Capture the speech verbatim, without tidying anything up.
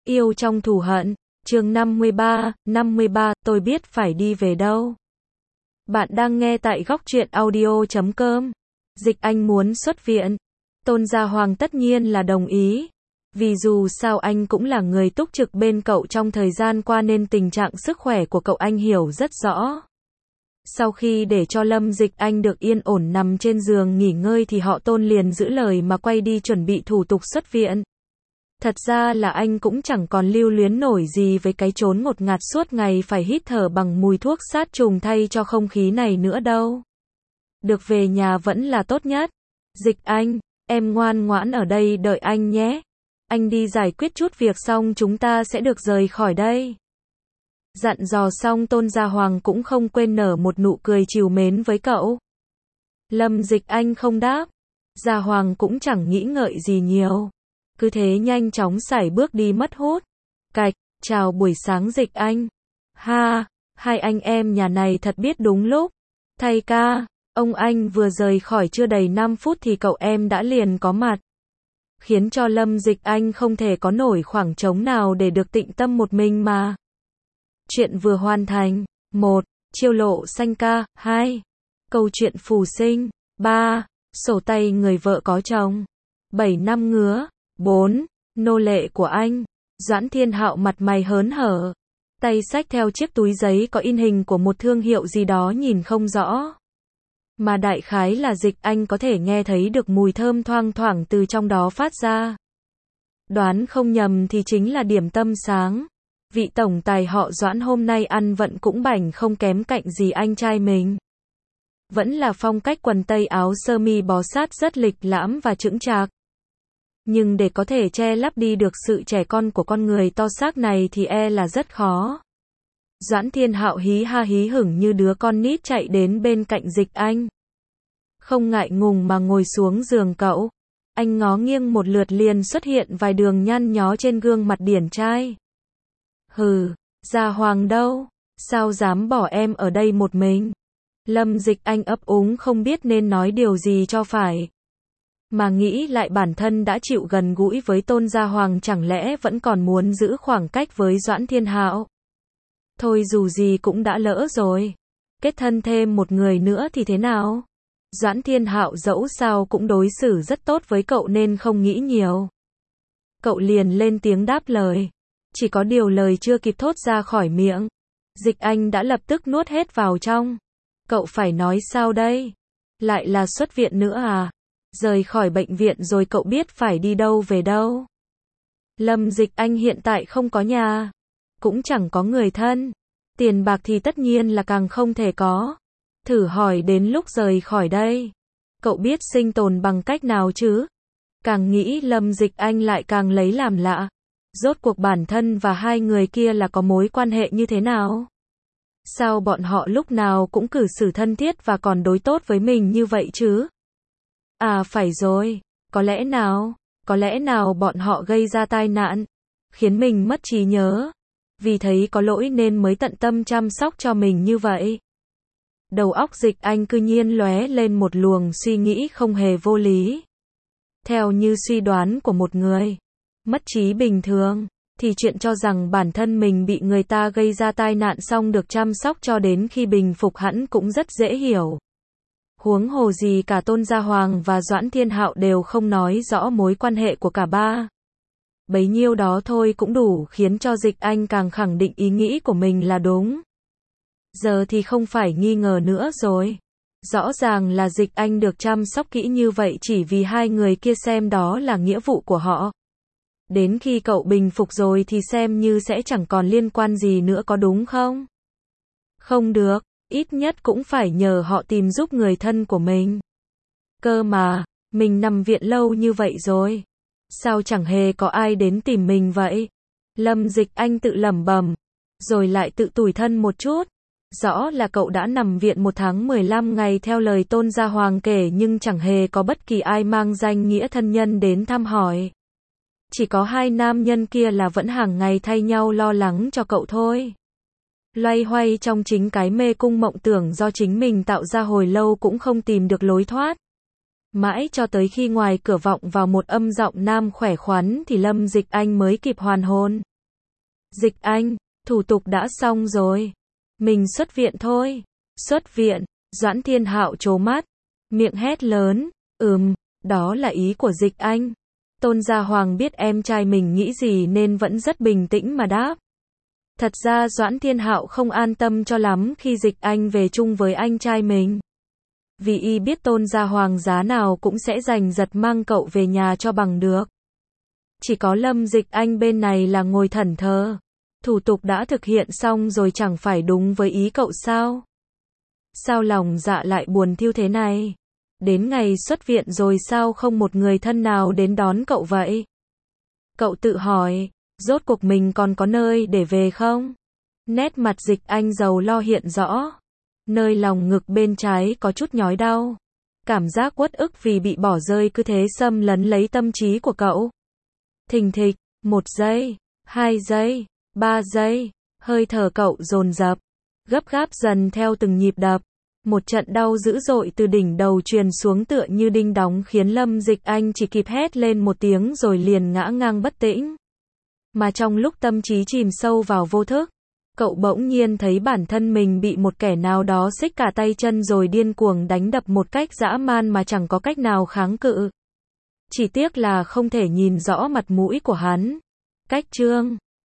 Yêu trong thù hận, chương năm mươi ba, năm mươi ba, tôi biết phải đi về đâu. Bạn đang nghe tại góc truyện audio chấm com. Dịch Anh muốn xuất viện. Tôn Gia Hoàng tất nhiên là đồng ý. Vì dù sao anh cũng là người túc trực bên cậu trong thời gian qua nên tình trạng sức khỏe của cậu anh hiểu rất rõ. Sau khi để cho Lâm Dịch Anh được yên ổn nằm trên giường nghỉ ngơi thì họ Tôn liền giữ lời mà quay đi chuẩn bị thủ tục xuất viện. Thật ra là anh cũng chẳng còn lưu luyến nổi gì với cái chốn ngột ngạt suốt ngày phải hít thở bằng mùi thuốc sát trùng thay cho không khí này nữa đâu. Được về nhà vẫn là tốt nhất. Dịch Anh, em ngoan ngoãn ở đây đợi anh nhé. Anh đi giải quyết chút việc xong chúng ta sẽ được rời khỏi đây. Dặn dò xong Tôn Gia Hoàng cũng không quên nở một nụ cười trìu mến với cậu. Lâm Dịch Anh không đáp. Gia Hoàng cũng chẳng nghĩ ngợi gì nhiều. Cứ thế nhanh chóng sải bước đi mất hút. Cạch, chào buổi sáng Dịch Anh. Ha, hai anh em nhà này thật biết đúng lúc. Thầy ca, ông anh vừa rời khỏi chưa đầy năm phút thì cậu em đã liền có mặt. Khiến cho Lâm Dịch Anh không thể có nổi khoảng trống nào để được tịnh tâm một mình mà. Chuyện vừa hoàn thành. một. Chiêu lộ xanh ca. hai. Câu chuyện phù sinh. ba. Sổ tay người vợ có chồng. bảy năm ngứa. bốn. Nô lệ của anh. Doãn Thiên Hạo mặt mày hớn hở. Tay xách theo chiếc túi giấy có in hình của một thương hiệu gì đó nhìn không rõ. Mà đại khái là Dịch Anh có thể nghe thấy được mùi thơm thoang thoảng từ trong đó phát ra. Đoán không nhầm thì chính là điểm tâm sáng. Vị tổng tài họ Doãn hôm nay ăn vận cũng bảnh không kém cạnh gì anh trai mình. Vẫn là phong cách quần tây áo sơ mi bó sát rất lịch lãm và chững chạc. Nhưng để có thể che lấp đi được sự trẻ con của con người to xác này thì e là rất khó. Doãn Thiên Hạo hí ha hí hửng như đứa con nít chạy đến bên cạnh Dịch Anh. Không ngại ngùng mà ngồi xuống giường cậu. Anh ngó nghiêng một lượt liền xuất hiện vài đường nhăn nhó trên gương mặt điển trai. Hừ, Gia Hoàng đâu? Sao dám bỏ em ở đây một mình? Lâm Dịch Anh ấp úng không biết nên nói điều gì cho phải. Mà nghĩ lại bản thân đã chịu gần gũi với Tôn Gia Hoàng chẳng lẽ vẫn còn muốn giữ khoảng cách với Doãn Thiên Hạo. Thôi dù gì cũng đã lỡ rồi. Kết thân thêm một người nữa thì thế nào? Doãn Thiên Hạo dẫu sao cũng đối xử rất tốt với cậu nên không nghĩ nhiều. Cậu liền lên tiếng đáp lời. Chỉ có điều lời chưa kịp thốt ra khỏi miệng. Dịch Anh đã lập tức nuốt hết vào trong. Cậu phải nói sao đây? Lại là xuất viện nữa à? Rời khỏi bệnh viện rồi cậu biết phải đi đâu về đâu? Lâm Dịch Anh hiện tại không có nhà. Cũng chẳng có người thân. Tiền bạc thì tất nhiên là càng không thể có. Thử hỏi đến lúc rời khỏi đây. Cậu biết sinh tồn bằng cách nào chứ? Càng nghĩ Lâm Dịch Anh lại càng lấy làm lạ. Rốt cuộc bản thân và hai người kia là có mối quan hệ như thế nào? Sao bọn họ lúc nào cũng cử xử thân thiết và còn đối tốt với mình như vậy chứ? À phải rồi, có lẽ nào, có lẽ nào bọn họ gây ra tai nạn, khiến mình mất trí nhớ, vì thấy có lỗi nên mới tận tâm chăm sóc cho mình như vậy. Đầu óc Dịch Anh cư nhiên lóe lên một luồng suy nghĩ không hề vô lý. Theo như suy đoán của một người mất trí bình thường, thì chuyện cho rằng bản thân mình bị người ta gây ra tai nạn xong được chăm sóc cho đến khi bình phục hẳn cũng rất dễ hiểu. Huống hồ gì cả Tôn Gia Hoàng và Doãn Thiên Hạo đều không nói rõ mối quan hệ của cả ba. Bấy nhiêu đó thôi cũng đủ khiến cho Dịch Anh càng khẳng định ý nghĩ của mình là đúng. Giờ thì không phải nghi ngờ nữa rồi. Rõ ràng là Dịch Anh được chăm sóc kỹ như vậy chỉ vì hai người kia xem đó là nghĩa vụ của họ. Đến khi cậu bình phục rồi thì xem như sẽ chẳng còn liên quan gì nữa có đúng không? Không được, ít nhất cũng phải nhờ họ tìm giúp người thân của mình. Cơ mà, mình nằm viện lâu như vậy rồi. Sao chẳng hề có ai đến tìm mình vậy? Lâm Dịch Anh tự lẩm bẩm, rồi lại tự tủi thân một chút. Rõ là cậu đã nằm viện một tháng mười lăm ngày theo lời Tôn Gia Hoàng kể nhưng chẳng hề có bất kỳ ai mang danh nghĩa thân nhân đến thăm hỏi. Chỉ có hai nam nhân kia là vẫn hàng ngày thay nhau lo lắng cho cậu thôi. Loay hoay trong chính cái mê cung mộng tưởng do chính mình tạo ra hồi lâu cũng không tìm được lối thoát. Mãi cho tới khi ngoài cửa vọng vào một âm giọng nam khỏe khoắn thì Lâm Dịch Anh mới kịp hoàn hồn. Dịch Anh, thủ tục đã xong rồi. Mình xuất viện thôi. Xuất viện, Doãn Thiên Hạo trố mắt, miệng hét lớn, ừm, đó là ý của Dịch Anh. Tôn Gia Hoàng biết em trai mình nghĩ gì nên vẫn rất bình tĩnh mà đáp. Thật ra Doãn Thiên Hạo không an tâm cho lắm khi Dịch Anh về chung với anh trai mình. Vì y biết Tôn Gia Hoàng giá nào cũng sẽ giành giật mang cậu về nhà cho bằng được. Chỉ có Lâm Dịch Anh bên này là ngồi thẫn thờ. Thủ tục đã thực hiện xong rồi chẳng phải đúng với ý cậu sao? Sao lòng dạ lại buồn thiu thế này? Đến ngày xuất viện rồi sao không một người thân nào đến đón cậu vậy? Cậu tự hỏi, rốt cuộc mình còn có nơi để về không? Nét mặt Dịch Anh giàu lo hiện rõ. Nơi lòng ngực bên trái có chút nhói đau. Cảm giác uất ức vì bị bỏ rơi cứ thế xâm lấn lấy tâm trí của cậu. Thình thịch, một giây, hai giây, ba giây, hơi thở cậu dồn dập, gấp gáp dần theo từng nhịp đập. Một trận đau dữ dội từ đỉnh đầu truyền xuống tựa như đinh đóng khiến Lâm Dịch Anh chỉ kịp hét lên một tiếng rồi liền ngã ngang bất tĩnh. Mà trong lúc tâm trí chìm sâu vào vô thức, cậu bỗng nhiên thấy bản thân mình bị một kẻ nào đó xích cả tay chân rồi điên cuồng đánh đập một cách dã man mà chẳng có cách nào kháng cự. Chỉ tiếc là không thể nhìn rõ mặt mũi của hắn. Cách chương